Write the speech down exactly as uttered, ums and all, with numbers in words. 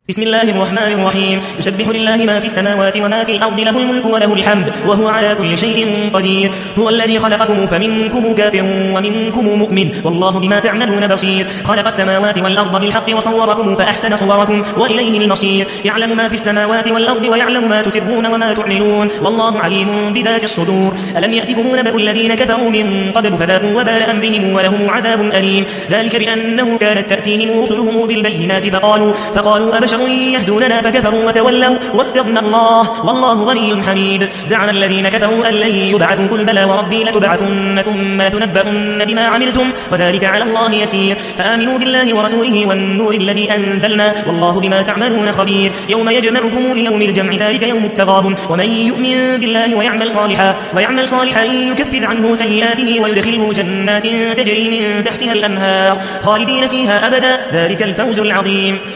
بسم الله الرحمن الرحيم. يسبح لله ما في السماوات وما في الأرض، له الملك وله الحمد وهو على كل شيء قدير. هو الذي خلقكم فمنكم كافر ومنكم مؤمن والله بما تعملون بصير. خلق السماوات والأرض بالحق وصوركم فأحسن صوركم وإليه المصير. يعلم ما في السماوات والأرض ويعلم ما تسرون وما تعلنون والله عليم بذات الصدور. ألم يأتكم نبأ الذين كفروا من قبل فذاقوا وبال أمرهم ولهم عذاب أليم. ذلك بأنه كانت تأتيهم رسلهم بالبينات فقالوا, فقالوا أبشر يهدوننا فكفروا وتولوا واستغنى الله والله غني حميد. زعم الذين كفروا أن لن يبعثوا، قل بلى وربي لتبعثن ثم لتنبؤن بما عملتم وذلك على الله يسير. فآمنوا بالله ورسوله والنور الذي أنزلنا والله بما تعملون خبير. يوم يجمعكم ليوم الجمع ذلك يوم التغابن. ومن يؤمن بالله ويعمل صالحا ويعمل صالحا يكفر عنه سيئاته ويدخله جنات تجري من تحتها الأنهار خالدين فيها أبدا ذلك الفوز العظيم.